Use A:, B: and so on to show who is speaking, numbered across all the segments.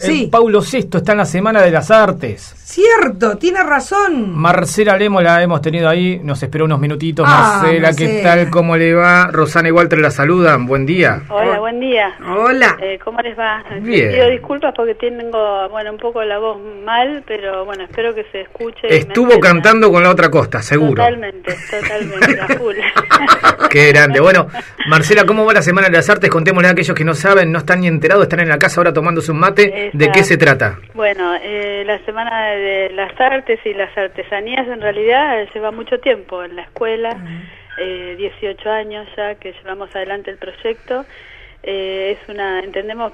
A: Sí.
B: Paulo VI está en la Semana de las Artes.
A: Cierto, tiene razón.
B: Marcela Lemos la hemos tenido ahí, nos esperó unos minutitos. Marcela, ¿qué tal? ¿Cómo le va? Rosana y Walter la saludan, buen día.
C: Hola, buen día.
A: Hola.
C: ¿Cómo les va?
B: Bien.
C: Pido disculpas porque tengo, un poco la voz mal, pero espero que se escuche.
B: Estuvo cantando con La Otra Costa, seguro.
C: Totalmente, a full.
B: Qué grande. Bueno, Marcela, ¿cómo va la Semana de las Artes? Contémosle a aquellos que no saben, no están ni enterados, están en la casa ahora tomándose un mate. ¿De qué se trata?
C: Bueno, la Semana de las Artes y las Artesanías en realidad lleva mucho tiempo en la escuela, 18 años ya que llevamos adelante el proyecto. Entendemos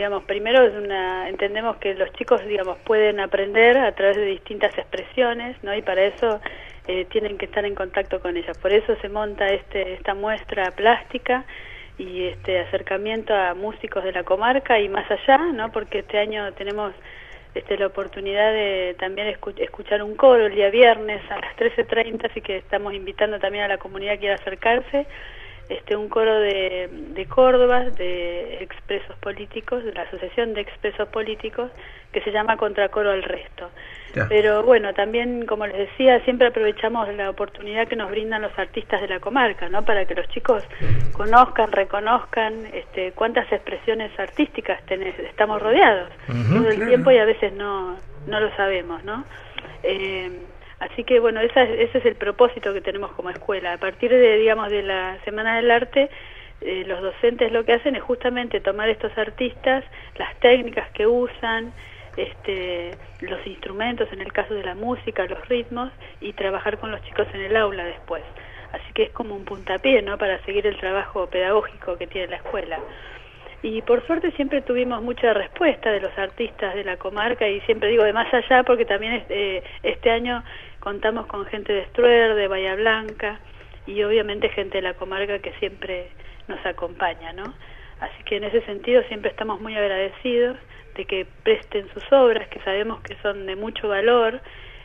C: que los chicos, pueden aprender a través de distintas expresiones, ¿no? Y para eso tienen que estar en contacto con ellas. Por eso se monta esta muestra plástica y este acercamiento a músicos de la comarca y más allá, ¿no? Porque este año tenemos la oportunidad de también escuchar un coro el día viernes a las 13:30, así que estamos invitando también a la comunidad que quiera acercarse. Un coro de Córdoba, de expresos políticos, de la Asociación de Expresos Políticos, que se llama Contracoro al Resto. Ya. Pero también, como les decía, siempre aprovechamos la oportunidad que nos brindan los artistas de la comarca, ¿no? Para que los chicos conozcan, reconozcan cuántas expresiones artísticas estamos rodeados todo el tiempo y a veces no lo sabemos, ¿no? Así que ese es el propósito que tenemos como escuela. A partir de la Semana del Arte, los docentes lo que hacen es justamente tomar estos artistas, las técnicas que usan, los instrumentos, en el caso de la música, los ritmos, y trabajar con los chicos en el aula después. Así que es como un puntapié, ¿no? Para seguir el trabajo pedagógico que tiene la escuela. Y por suerte siempre tuvimos mucha respuesta de los artistas de la comarca, y siempre digo de más allá porque también este año contamos con gente de Estruer, de Bahía Blanca, y obviamente gente de la comarca que siempre nos acompaña, ¿no? Así que en ese sentido siempre estamos muy agradecidos de que presten sus obras, que sabemos que son de mucho valor,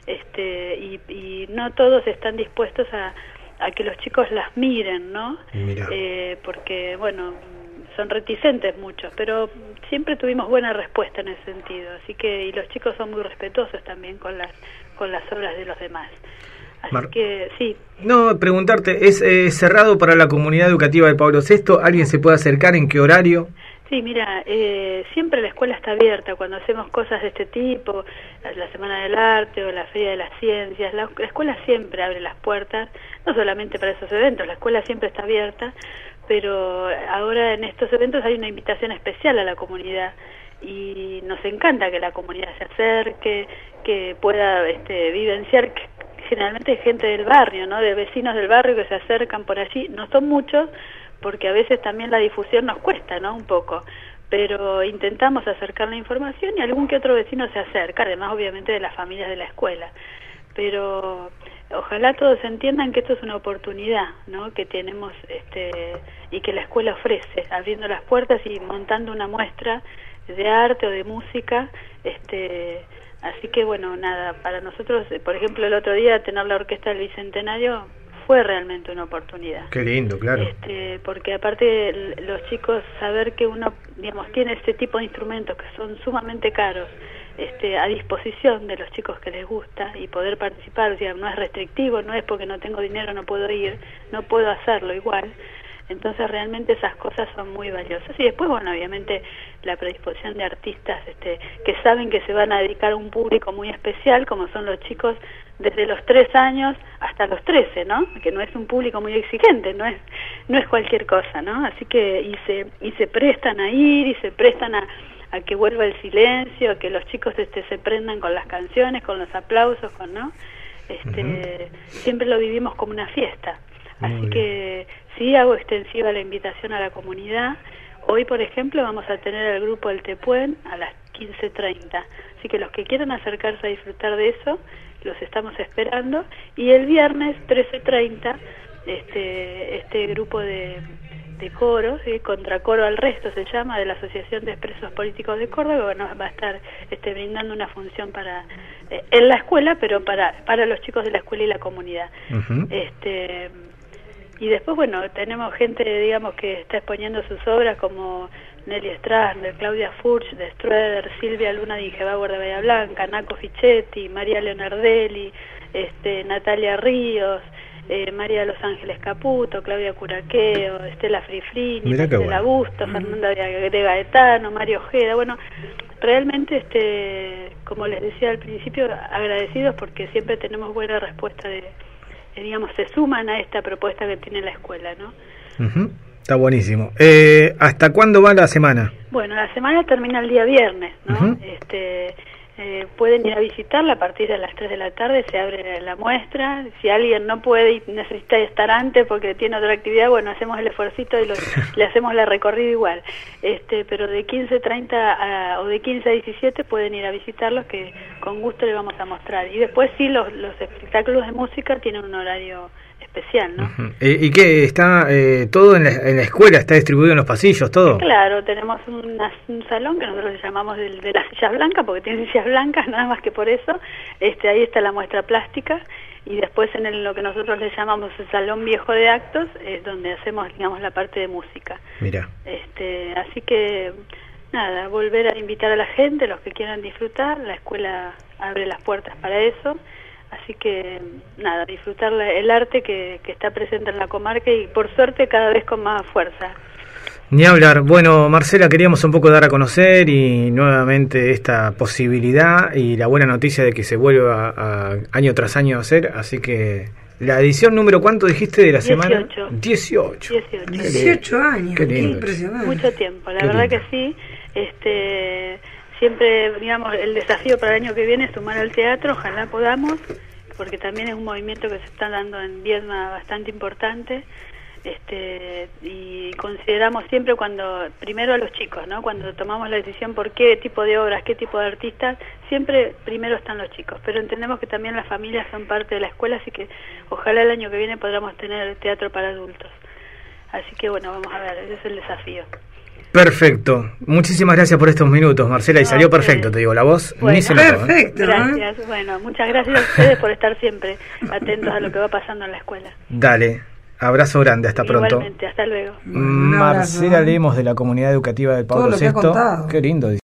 C: y no todos están dispuestos a que los chicos las miren, ¿no? Porque, son reticentes muchos, pero siempre tuvimos buena respuesta en ese sentido, así que, y los chicos son muy respetuosos también con las obras de los demás. Así que, sí.
B: No, preguntarte, ¿es cerrado para la comunidad educativa de Pablo VI? ¿Alguien se puede acercar? ¿En qué horario?
C: Sí, mira, siempre la escuela está abierta cuando hacemos cosas de este tipo, la Semana del Arte o la Feria de las Ciencias. La escuela siempre abre las puertas, no solamente para esos eventos, la escuela siempre está abierta, pero ahora en estos eventos hay una invitación especial a la comunidad y nos encanta que la comunidad se acerque, que pueda vivenciar, que generalmente hay gente del barrio, ¿no? De vecinos del barrio que se acercan por allí, no son muchos, porque a veces también la difusión nos cuesta, ¿no? Un poco, pero intentamos acercar la información y algún que otro vecino se acerca, además obviamente de las familias de la escuela, pero ojalá todos entiendan que esto es una oportunidad, ¿no? Que tenemos y que la escuela ofrece, abriendo las puertas y montando una muestra de arte o de música, así que para nosotros, por ejemplo, el otro día tener la orquesta del Bicentenario fue realmente una oportunidad.
B: Qué lindo, claro.
C: Porque aparte los chicos, saber que uno, tiene este tipo de instrumentos que son sumamente caros, a disposición de los chicos que les gusta y poder participar, o sea, no es restrictivo, no es porque no tengo dinero no puedo ir, no puedo hacerlo igual. Entonces realmente esas cosas son muy valiosas. Y después, obviamente la predisposición de artistas que saben que se van a dedicar a un público muy especial, como son los chicos desde los 3 años hasta los 13, ¿no? Que no es un público muy exigente, no es cualquier cosa, ¿no? Así que y se prestan a ir y se prestan a que vuelva el silencio, a que los chicos se prendan con las canciones, con los aplausos, ¿no? Siempre lo vivimos como una fiesta. Así que sí hago extensiva la invitación a la comunidad. Hoy, por ejemplo, vamos a tener al grupo del Tepuén a las 15:30. Así que los que quieran acercarse a disfrutar de eso, los estamos esperando. Y el viernes 13:30, este grupo de coro, ¿sí? Contracoro al Resto se llama, de la Asociación de Expresos Políticos de Córdoba, nos va a estar brindando una función para en la escuela, pero para los chicos de la escuela y la comunidad. Y después, tenemos gente, que está exponiendo sus obras, como Nelly Strasner, Claudia Furch de Strueder, Silvia Luna de Ingebauer de Bahía Blanca, Naco Fichetti, María Leonardelli, Natalia Ríos, María de los Ángeles Caputo, Claudia Curaqueo, Estela Frifrini, Estela Busto, Fernanda de Gaetano, Mario Ojeda. Bueno, realmente, como les decía al principio, agradecidos porque siempre tenemos buena respuesta digamos, se suman a esta propuesta que tiene la escuela, ¿no?
B: Uh-huh. Está buenísimo. ¿Hasta cuándo va la semana?
C: Bueno, la semana termina el día viernes, ¿no?
B: Uh-huh.
C: Pueden ir a visitarla a partir de las 3 de la tarde, se abre la muestra. Si alguien no puede y necesita estar antes porque tiene otra actividad, bueno, hacemos el esfuercito y le hacemos la recorrida igual. Pero de 15:30 o de 15 a 17 pueden ir a visitarlos, que con gusto les vamos a mostrar. Y después sí, los espectáculos de música tienen un horario especial, ¿no?
B: Uh-huh. ¿Y qué? ¿Está todo en la escuela? ¿Está distribuido en los pasillos, todo?
C: Claro, tenemos un salón que nosotros le llamamos de las sillas blancas, porque tiene sillas blancas, nada más que por eso. Ahí está la muestra plástica, y después en lo que nosotros le llamamos el salón viejo de actos, es donde hacemos, digamos, la parte de música.
B: Mira.
C: Así que, nada, volver a invitar a la gente, los que quieran disfrutar. La escuela abre las puertas para eso. Así que, nada, disfrutar el arte que está presente en la comarca y, por suerte, cada vez con más fuerza.
B: Ni hablar. Bueno, Marcela, queríamos un poco dar a conocer y nuevamente esta posibilidad y la buena noticia de que se vuelva a año tras año a hacer. Así que, la edición número, ¿cuánto dijiste de la
C: 18.
B: semana? 18.
A: 18 años.
B: Qué lindo.
A: Impresionante.
C: Mucho tiempo, la verdad que sí. Siempre, digamos, el desafío para el año que viene es sumar al teatro, ojalá podamos, porque también es un movimiento que se está dando en Viedma bastante importante. Y consideramos siempre primero a los chicos, ¿no? Cuando tomamos la decisión por qué tipo de obras, qué tipo de artistas, siempre primero están los chicos, pero entendemos que también las familias son parte de la escuela, así que ojalá el año que viene podamos tener teatro para adultos. Así que bueno, vamos a ver, ese es el desafío.
B: Perfecto. Muchísimas gracias por estos minutos, Marcela, y salió perfecto, te digo, la voz ni se notó.
A: Perfecto.
C: Gracias. Bueno, muchas gracias a ustedes por estar siempre atentos a lo que va pasando en la escuela.
B: Dale. Abrazo grande, hasta pronto.
C: Igualmente, hasta luego.
B: Marcela Lemos, de la Comunidad Educativa del Pablo VI. Qué lindo.